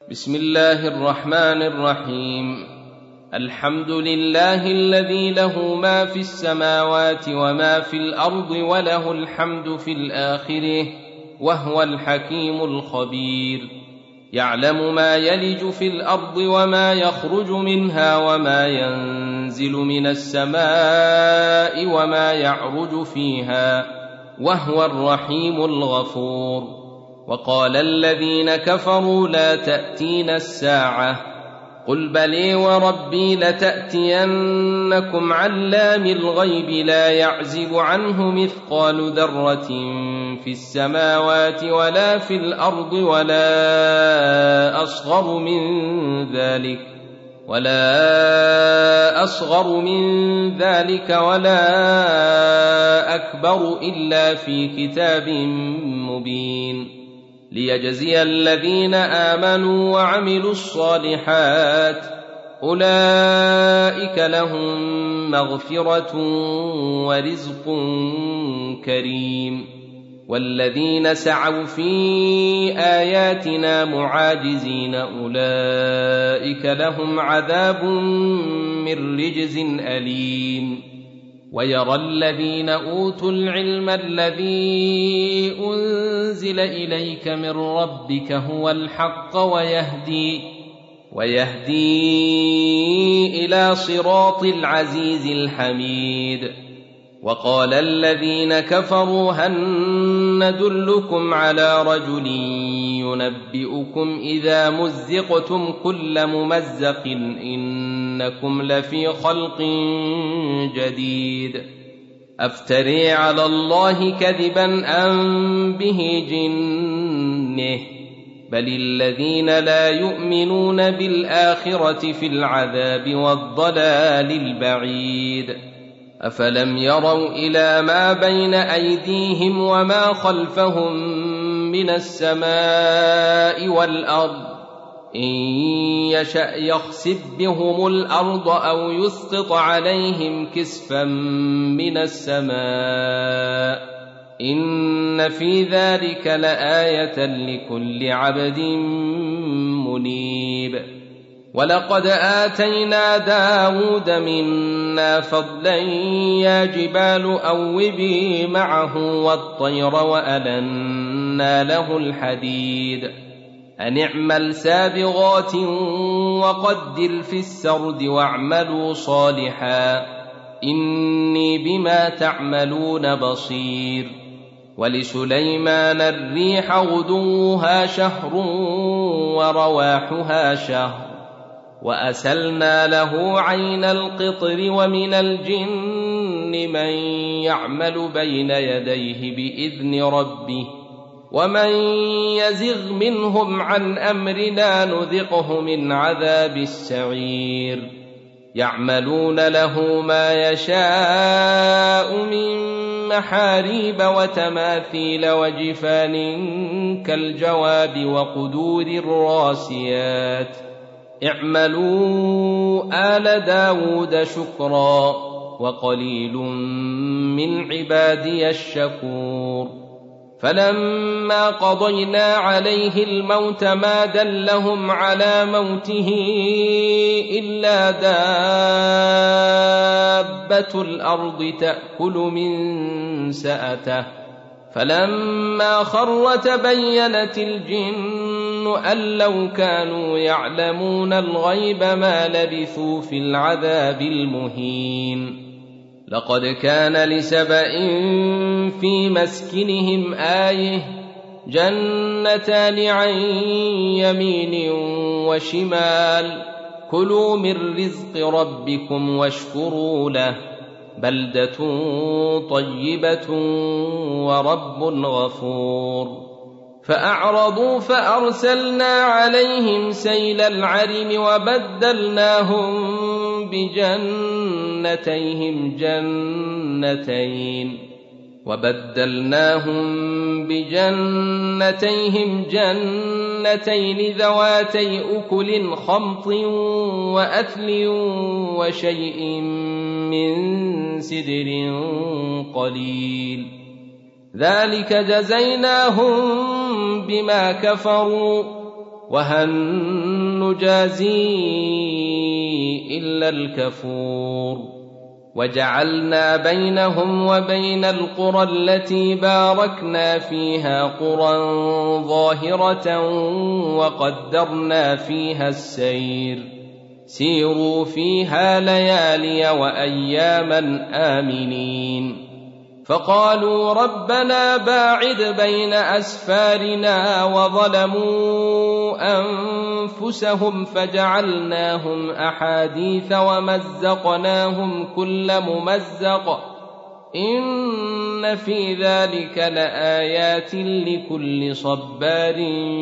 بسم الله الرحمن الرحيم. الحمد لله الذي له ما في السماوات وما في الأرض وله الحمد في الآخرة وهو الحكيم الخبير. يعلم ما يلج في الأرض وما يخرج منها وما ينزل من السماء وما يعرج فيها وهو الرحيم الغفور. وقال الذين كفروا لا تأتينا الساعة قل بلى وربي لتأتينكم علام الغيب لا يعزب عنه مثقال ذرة في السماوات ولا في الأرض ولا أصغر من ذلك ولا أكبر إلا في كتاب مبين ليجزي الذين آمنوا وعملوا الصالحات أولئك لهم مغفرة ورزق كريم. والذين سعوا في آياتنا معاجزين أولئك لهم عذاب من رجز أليم. ويرى الذين أوتوا العلم الذي أنزل إليك من ربك هو الحق ويهدي إلى صراط العزيز الحميد. وقال الذين كفروا هل ندلكم على رجل ينبئكم إذا مزقتم كل ممزق إنكم لفي خلق جديد أفتري على الله كذبا أم به جنة بل الذين لا يؤمنون بالآخرة في العذاب والضلال البعيد. أفلم يروا إلى ما بين أيديهم وما خلفهم من السماء والأرض إن يشأ يخسف بهم الأرض أو يسقط عليهم كسفا من السماء إن في ذلك لآية لكل عبد منيب. ولقد آتينا داود منا فضلا يا جبال أوبي معه والطير وألنا له الحديد أن اعمل سابغات وقدر في السرد واعملوا صالحا إني بما تعملون بصير. ولسليمان الريح غدوها شهر ورواحها شهر وأسلنا له عين القطر ومن الجن من يعمل بين يديه بإذن ربه ومن يزغ منهم عن أمرنا نذقه من عذاب السعير. يعملون له ما يشاء من محاريب وتماثيل وجفان كالجواب وقدور الراسيات اعملوا آل داود شكرا وقليل من عبادي الشكور. فلما قضينا عليه الموت ما دلهم على موته إلا دابة الأرض تأكل من سأته فلما خر تبينت الجن أن لو كانوا يعلمون الغيب ما لبثوا في العذاب المهين. لقد كان لسبإ في مسكنهم آية جنتان عن يمين وشمال كلوا من رزق ربكم واشكروا له بلدة طيبة ورب غفور. فأعرضوا فأرسلنا عليهم سيل العرم وبدلناهم بجنتيهم جنتين ذواتي أكل خمط وأثل وشيء من سدر قليل ذلك جزيناهم بما كفروا وهل نجازي إلا الكفور وجعلنا بينهم وبين القرى التي باركنا فيها قرى ظاهرة وقدرنا فيها السير سيروا فيها ليالي وأياما آمنين فقالوا ربنا باعد بين أسفارنا وظلموا أنفسهم فجعلناهم أحاديث ومزقناهم كل ممزق إن في ذلك لآيات لكل صبار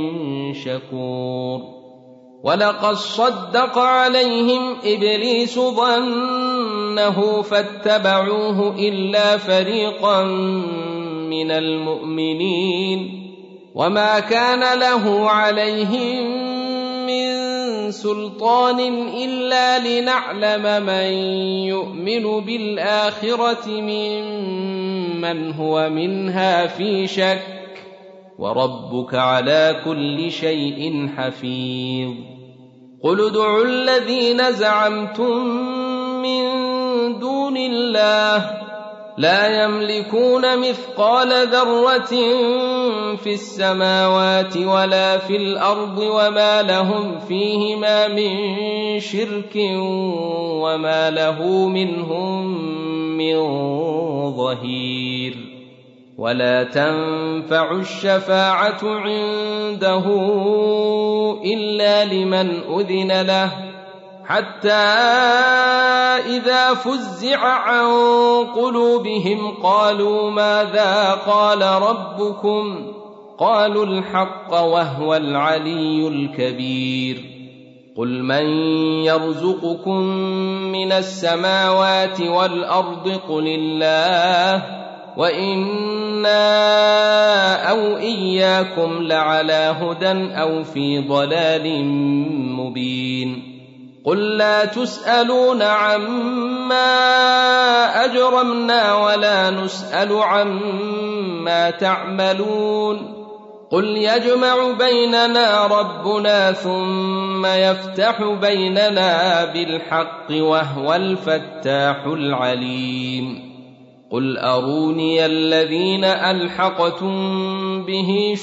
شكور ولقد صدق عليهم إبليس ظنه فاتبعوه إلا فريقا من المؤمنين وما كان له عليهم من سلطان إلا لنعلم من يؤمن بالآخرة ممن هو منها في شك وربك على كل شيء حفيظ قل ادعوا الذين زعمتم من دون الله لا يملكون مثقال ذرة في السماوات ولا في الأرض وما لهم فيهما من شرك وما له منهم من ظهير ولا تنفع الشفاعة عنده إلا لمن أذن له حتى إذا فزع عن قلوبهم قالوا ماذا قال ربكم قالوا الحق وهو العلي الكبير قل من يرزقكم من السماوات والأرض قل الله وإنا أو إياكم لعلى هدى أو في ضلال مبين قل لا تسألون عما أجرمنا ولا نسأل عما تعملون قل يجمع بيننا ربنا ثم يفتح بيننا بالحق وهو الفتاح العليم قل أروني الذين ألحقتم به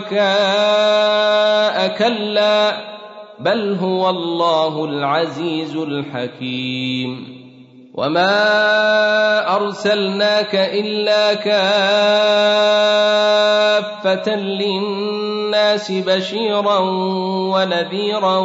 شركاء كلا بل هو الله العزيز الحكيم وما أرسلناك إلا كافة للناس بشيرا ونذيرا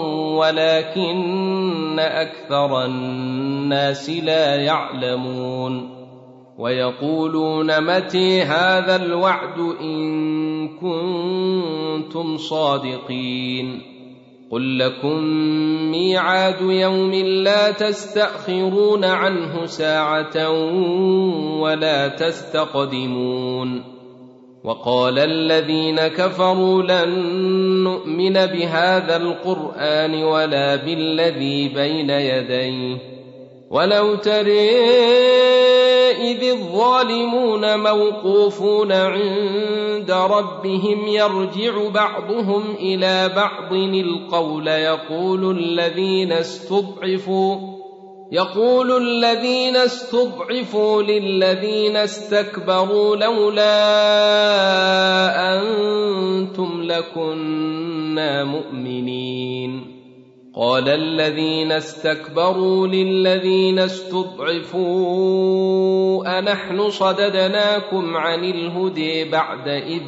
ولكن أكثر الناس لا يعلمون ويقولون متى هذا الوعد إن كنتم صادقين قل لكم ميعاد يوم لا تستأخرون عنه ساعة ولا تستقدمون وقال الذين كفروا لن نؤمن بهذا القرآن ولا بالذي بين يديه ولو ترى إذ الظالمون موقوفون عند ربهم يرجع بعضهم إلى بعض القول يقول الذين استضعفوا للذين استكبروا لولا أنتم لكنا مؤمنين قال الذين استكبروا للذين استضعفوا أنحن صددناكم عن الهدى بعد إذ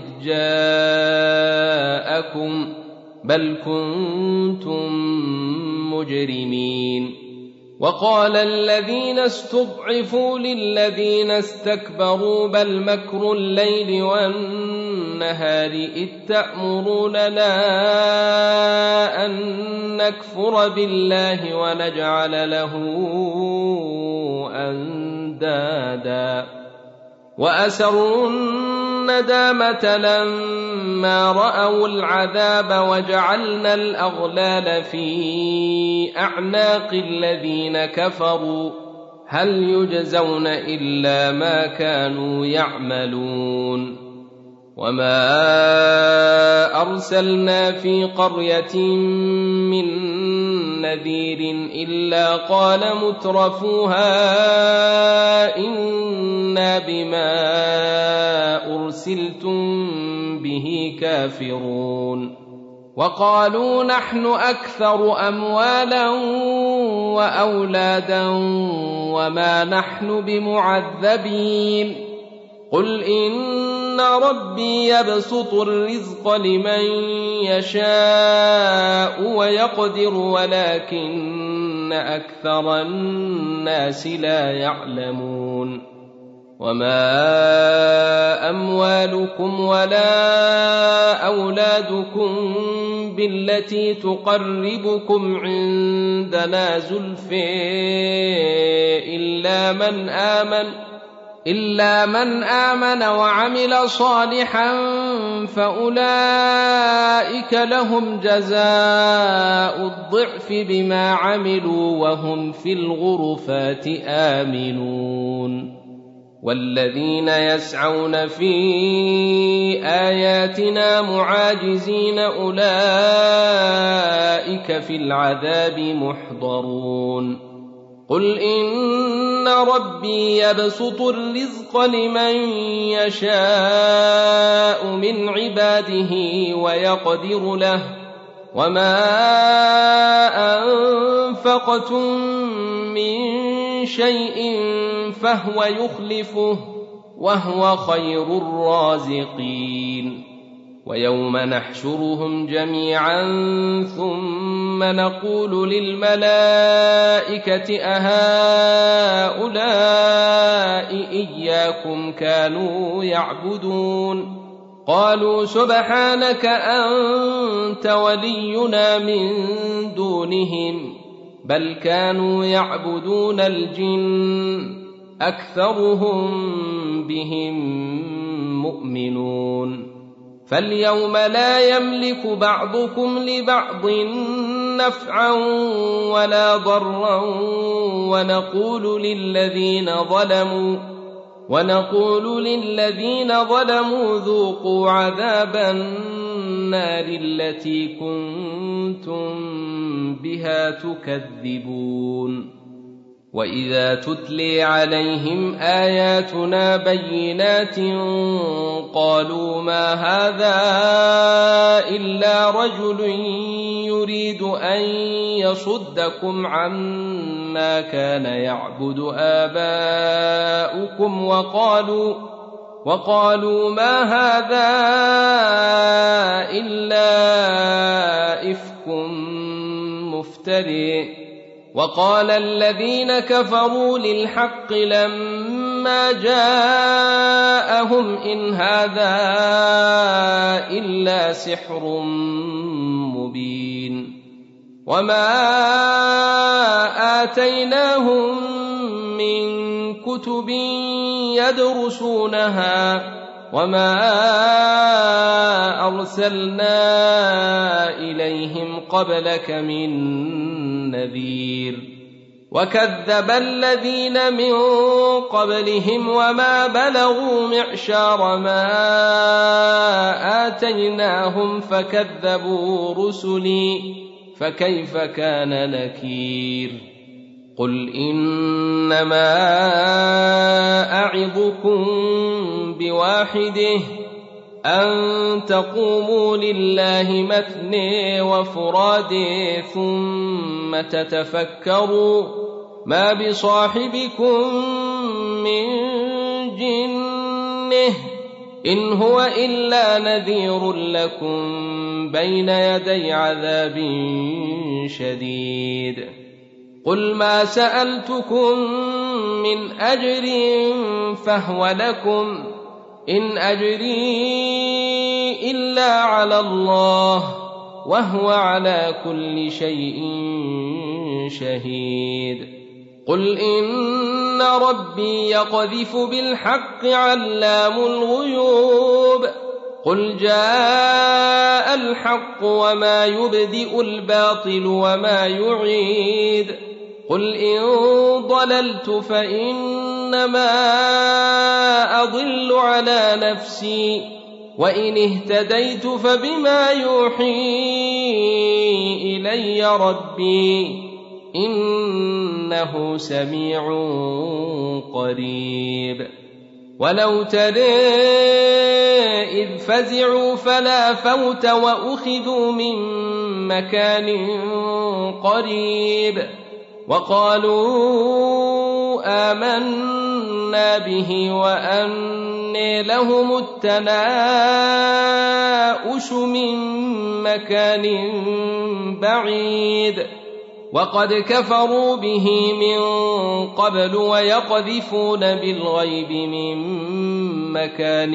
جاءكم بل كنتم مجرمين وقال الذين استضعفوا للذين استكبروا بل مكر الليل والنهار إذ تأمروننا أن نكفر بالله ونجعل له أندادا وأسروا الندامة لما رأوا العذاب وجعلنا الأغلال في أعناق الذين كفروا هل يجزون إلا ما كانوا يعملون وما أرسلنا في قرية من نذير إلا قال مترفوها إنا بما أرسلتم به كافرون وقالوا نحن أكثر أموالا وأولادا وما نحن بمعذبين قل إن ربي يبسط الرزق لمن يشاء ويقدر ولكن أكثر الناس لا يعلمون وما أموالكم ولا أولادكم بالتي تقربكم عندنا زلفى إلا من آمن وعمل صالحا فأولئك لهم جزاء الضعف بما عملوا وهم في الغرفات آمنون والذين يسعون في آياتنا معاجزين أولئك في العذاب محضرون قل إن ربي يبسط الرزق لمن يشاء من عباده ويقدر له وما أنفقتم من شيء فهو يخلفه وهو خير الرازقين ويوم نحشرهم جميعا ثم نقول للملائكة أهؤلاء إياكم كانوا يعبدون قالوا سبحانك أنت ولينا من دونهم بل كانوا يعبدون الجن أكثرهم بهم مؤمنون فاليوم لا يملك بعضكم لبعض نفعا ولا ضرا ونقول للذين ظلموا ذوقوا عذاب النار التي كنتم بها تكذبون وإذا تتلي عليهم آياتنا بينات قالوا ما هذا إلا رجل يريد أن يصدكم عما كان يعبد آباؤكم وقالوا ما هذا إلا إفك مفتري وقال الذين كفروا للحق لما جاءهم إن هذا إلا سحر مبين وما آتيناهم من كتب يدرسونها وما أرسلنا إليهم قبلك من نذير وكذب الذين من قبلهم وما بلغوا معشار ما آتيناهم فكذبوا رسلي فكيف كان نكير قل إنما أعظكم بواحده أن تقوموا لله مثني وفرادي ثم تتفكروا ما بصاحبكم من جنة إن هو إلا نذير لكم بين يدي عذاب شديد قل ما سألتكم من أجر فهو لكم إن أجري إلا على الله وهو على كل شيء شهيد قل إن ربي يقذف بالحق علام الغيوب قل جاء الحق وما يبدئ الباطل وما يعيد قل إن ضللت فإنما أضل على نفسي وإن اهتديت فبما يوحي إلي ربي إنه سميع قريب. ولو ترى إذ فزعوا فلا فوت وأخذوا من مكان قريب وقالوا آمنا به وأنى لهم التناؤش من مكان بعيد وقد كفروا به من قبل ويقذفون بالغيب من مكان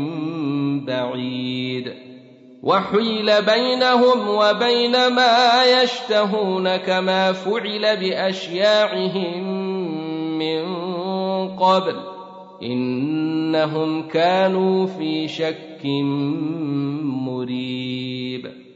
بعيد وحيل بينهم وبين ما يشتهون كما فعل بأشياعهم من قبل إنهم كانوا في شك مريب.